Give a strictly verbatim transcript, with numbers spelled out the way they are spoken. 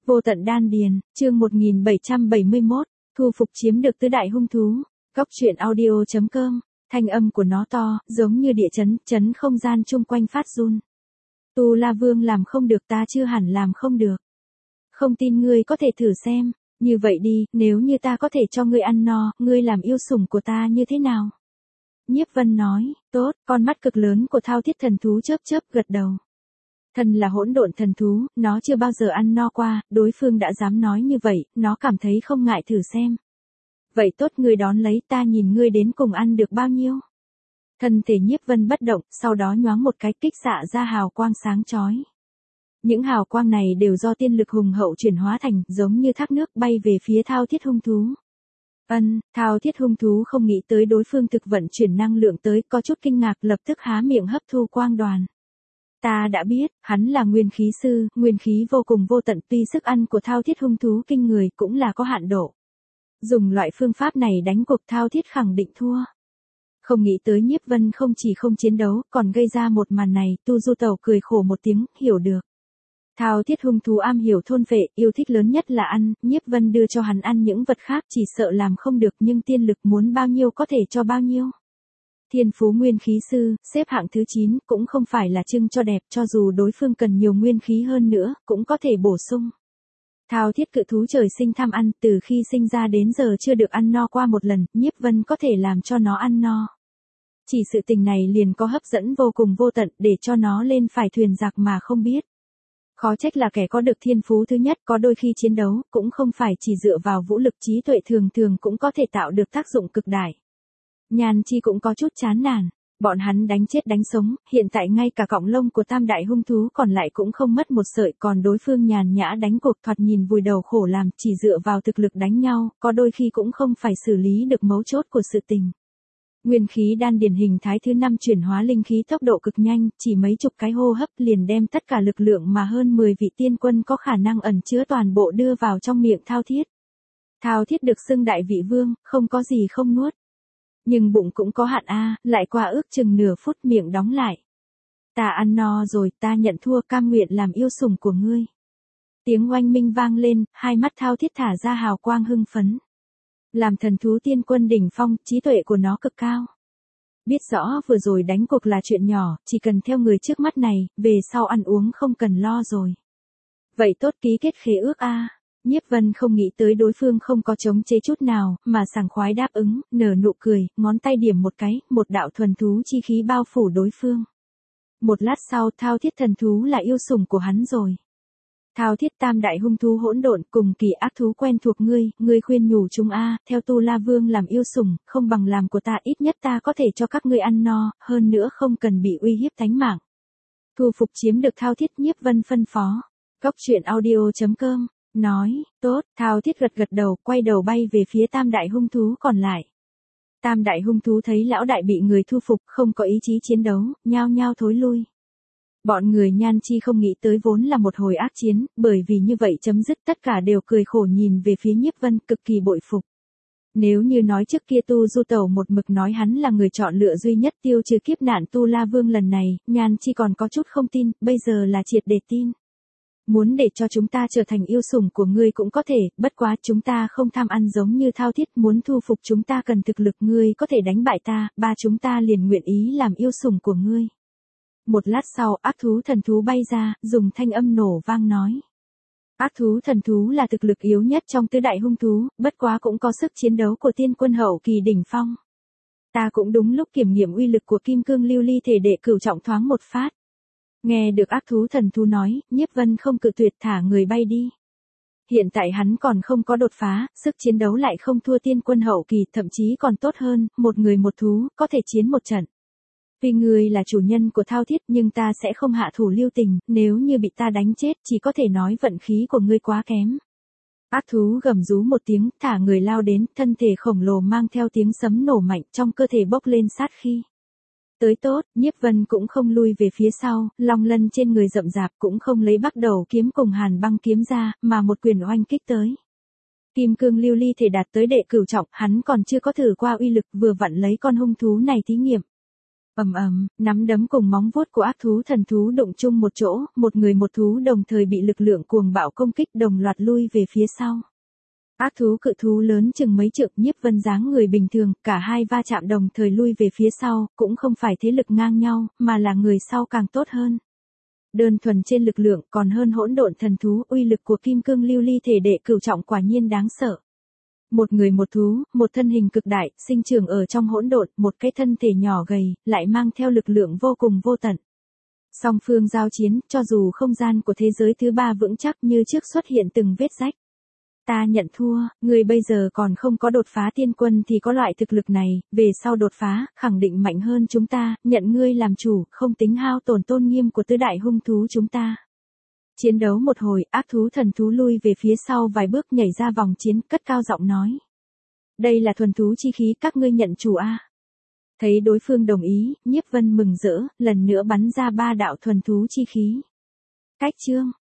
Vô tận đan điền, chương một nghìn bảy trăm bảy mươi mốt, thu phục chiếm được tứ đại hung thú. Góc truyện audio chấm com, thanh âm của nó to, giống như địa chấn, chấn không gian chung quanh phát run. Tu La Vương làm không được, ta chưa hẳn làm không được. Không tin ngươi có thể thử xem, như vậy đi, nếu như ta có thể cho ngươi ăn no, ngươi làm yêu sủng của ta như thế nào? Nhiếp Vân nói, tốt, con mắt cực lớn của thao thiết thần thú chớp chớp gật đầu. Thần là hỗn độn thần thú, nó chưa bao giờ ăn no qua, đối phương đã dám nói như vậy, nó cảm thấy không ngại thử xem. Vậy tốt, ngươi đón lấy, ta nhìn ngươi đến cùng ăn được bao nhiêu. Thân thể Nhiếp Vân bất động, sau đó nhoáng một cái kích xạ ra hào quang sáng chói. Những hào quang này đều do tiên lực hùng hậu chuyển hóa thành, giống như thác nước bay về phía thao thiết hung thú. Ân, thao thiết hung thú không nghĩ tới đối phương thực vận chuyển năng lượng tới, có chút kinh ngạc, lập tức há miệng hấp thu quang đoàn. Ta đã biết, hắn là nguyên khí sư, nguyên khí vô cùng vô tận, tuy sức ăn của thao thiết hung thú kinh người cũng là có hạn độ. Dùng loại phương pháp này đánh cuộc thao thiết khẳng định thua. Không nghĩ tới Nhiếp Vân không chỉ không chiến đấu, còn gây ra một màn này, Tu Du Tẩu cười khổ một tiếng, hiểu được. Thao thiết hung thú am hiểu thôn phệ, yêu thích lớn nhất là ăn, Nhiếp Vân đưa cho hắn ăn những vật khác chỉ sợ làm không được, nhưng tiên lực muốn bao nhiêu có thể cho bao nhiêu. Thiên phú nguyên khí sư, xếp hạng thứ chín, cũng không phải là trưng cho đẹp, cho dù đối phương cần nhiều nguyên khí hơn nữa, cũng có thể bổ sung. Thao thiết cự thú trời sinh tham ăn, từ khi sinh ra đến giờ chưa được ăn no qua một lần, Nhiếp Vân có thể làm cho nó ăn no. Chỉ sự tình này liền có hấp dẫn vô cùng vô tận, để cho nó lên phải thuyền giặc mà không biết. Khó trách là kẻ có được thiên phú thứ nhất, có đôi khi chiến đấu, cũng không phải chỉ dựa vào vũ lực, trí tuệ thường thường cũng có thể tạo được tác dụng cực đại. Nhan Chi cũng có chút chán nản, bọn hắn đánh chết đánh sống, hiện tại ngay cả cọng lông của tam đại hung thú còn lại cũng không mất một sợi, còn đối phương nhàn nhã đánh cuộc thoạt nhìn vùi đầu khổ làm, chỉ dựa vào thực lực đánh nhau, có đôi khi cũng không phải xử lý được mấu chốt của sự tình. Nguyên khí đan điển hình thái thứ năm chuyển hóa linh khí tốc độ cực nhanh, chỉ mấy chục cái hô hấp liền đem tất cả lực lượng mà hơn mười vị tiên quân có khả năng ẩn chứa toàn bộ đưa vào trong miệng thao thiết. Thao thiết được xưng đại vị vương, không có gì không nuốt. Nhưng bụng cũng có hạn a, lại qua ước chừng nửa phút miệng đóng lại. Ta ăn no rồi, ta nhận thua, cam nguyện làm yêu sủng của ngươi. Tiếng oanh minh vang lên, hai mắt thao thiết thả ra hào quang hưng phấn. Làm thần thú tiên quân đỉnh phong, trí tuệ của nó cực cao. Biết rõ vừa rồi đánh cuộc là chuyện nhỏ, chỉ cần theo người trước mắt này, về sau ăn uống không cần lo rồi. Vậy tốt, ký kết khế ước a. Nhiếp Vân không nghĩ tới đối phương không có chống chế chút nào, mà sảng khoái đáp ứng, nở nụ cười, ngón tay điểm một cái, một đạo thuần thú chi khí bao phủ đối phương. Một lát sau, thao thiết thần thú là yêu sủng của hắn rồi. Thao thiết tam đại hung thú hỗn độn cùng kỳ ác thú quen thuộc ngươi, ngươi khuyên nhủ chúng a, theo Tu La Vương làm yêu sủng, không bằng làm của ta, ít nhất ta có thể cho các ngươi ăn no, hơn nữa không cần bị uy hiếp tánh mạng. Thu phục chiếm được thao thiết, Nhiếp Vân phân phó. Góc truyện audio chấm com, nói, tốt, thao thiết gật gật đầu, quay đầu bay về phía tam đại hung thú còn lại. Tam đại hung thú thấy lão đại bị người thu phục, không có ý chí chiến đấu, nhao nhao thối lui. Bọn người Nhan Chi không nghĩ tới vốn là một hồi ác chiến, bởi vì như vậy chấm dứt, tất cả đều cười khổ nhìn về phía Nhiếp Vân, cực kỳ bội phục. Nếu như nói trước kia Tu Du Tẩu một mực nói hắn là người chọn lựa duy nhất tiêu trừ kiếp nạn Tu La Vương lần này, Nhan Chi còn có chút không tin, bây giờ là triệt để tin. Muốn để cho chúng ta trở thành yêu sủng của ngươi cũng có thể, bất quá chúng ta không tham ăn giống như thao thiết, muốn thu phục chúng ta cần thực lực, ngươi có thể đánh bại ta, ba chúng ta liền nguyện ý làm yêu sủng của ngươi. Một lát sau, ác thú thần thú bay ra, dùng thanh âm nổ vang nói. Ác thú thần thú là thực lực yếu nhất trong tứ đại hung thú, bất quá cũng có sức chiến đấu của tiên quân hậu kỳ đỉnh phong. Ta cũng đúng lúc kiểm nghiệm uy lực của kim cương lưu ly thể để cửu trọng thoáng một phát. Nghe được ác thú thần thú nói, Nhiếp Vân không cự tuyệt, thả người bay đi. Hiện tại hắn còn không có đột phá, sức chiến đấu lại không thua tiên quân hậu kỳ, thậm chí còn tốt hơn, một người một thú, có thể chiến một trận. Vì ngươi là chủ nhân của thao thiết, nhưng ta sẽ không hạ thủ lưu tình, nếu như bị ta đánh chết, chỉ có thể nói vận khí của ngươi quá kém. Ác thú gầm rú một tiếng, thả người lao đến, thân thể khổng lồ mang theo tiếng sấm nổ mạnh, trong cơ thể bốc lên sát khí. Tới tốt, Nhiếp Vân cũng không lui về phía sau, long lân trên người rậm rạp, cũng không lấy bắt đầu kiếm cùng hàn băng kiếm ra, mà một quyền oanh kích tới. Kim cương lưu ly thể đạt tới đệ cửu trọng, hắn còn chưa có thử qua uy lực, vừa vặn lấy con hung thú này thí nghiệm. Ầm ầm, nắm đấm cùng móng vuốt của ác thú thần thú đụng chung một chỗ, một người một thú đồng thời bị lực lượng cuồng bạo công kích đồng loạt lui về phía sau. Ác thú cự thú lớn chừng mấy trượng, Nhiếp Vân dáng người bình thường, cả hai va chạm đồng thời lui về phía sau, cũng không phải thế lực ngang nhau, mà là người sau càng tốt hơn. Đơn thuần trên lực lượng còn hơn hỗn độn thần thú, uy lực của kim cương lưu ly thể đệ cửu trọng quả nhiên đáng sợ. Một người một thú, một thân hình cực đại, sinh trưởng ở trong hỗn độn, một cái thân thể nhỏ gầy, lại mang theo lực lượng vô cùng vô tận. Song phương giao chiến, cho dù không gian của thế giới thứ ba vững chắc như trước xuất hiện từng vết rách. Ta nhận thua, người bây giờ còn không có đột phá tiên quân thì có loại thực lực này, về sau đột phá, khẳng định mạnh hơn chúng ta, nhận ngươi làm chủ, không tính hao tổn tôn nghiêm của tứ đại hung thú chúng ta. Chiến đấu một hồi, ác thú thần thú lui về phía sau vài bước nhảy ra vòng chiến, cất cao giọng nói. Đây là thuần thú chi khí, các ngươi nhận chủ a. Thấy đối phương đồng ý, Nhiếp Vân mừng rỡ, lần nữa bắn ra ba đạo thuần thú chi khí. Cách chương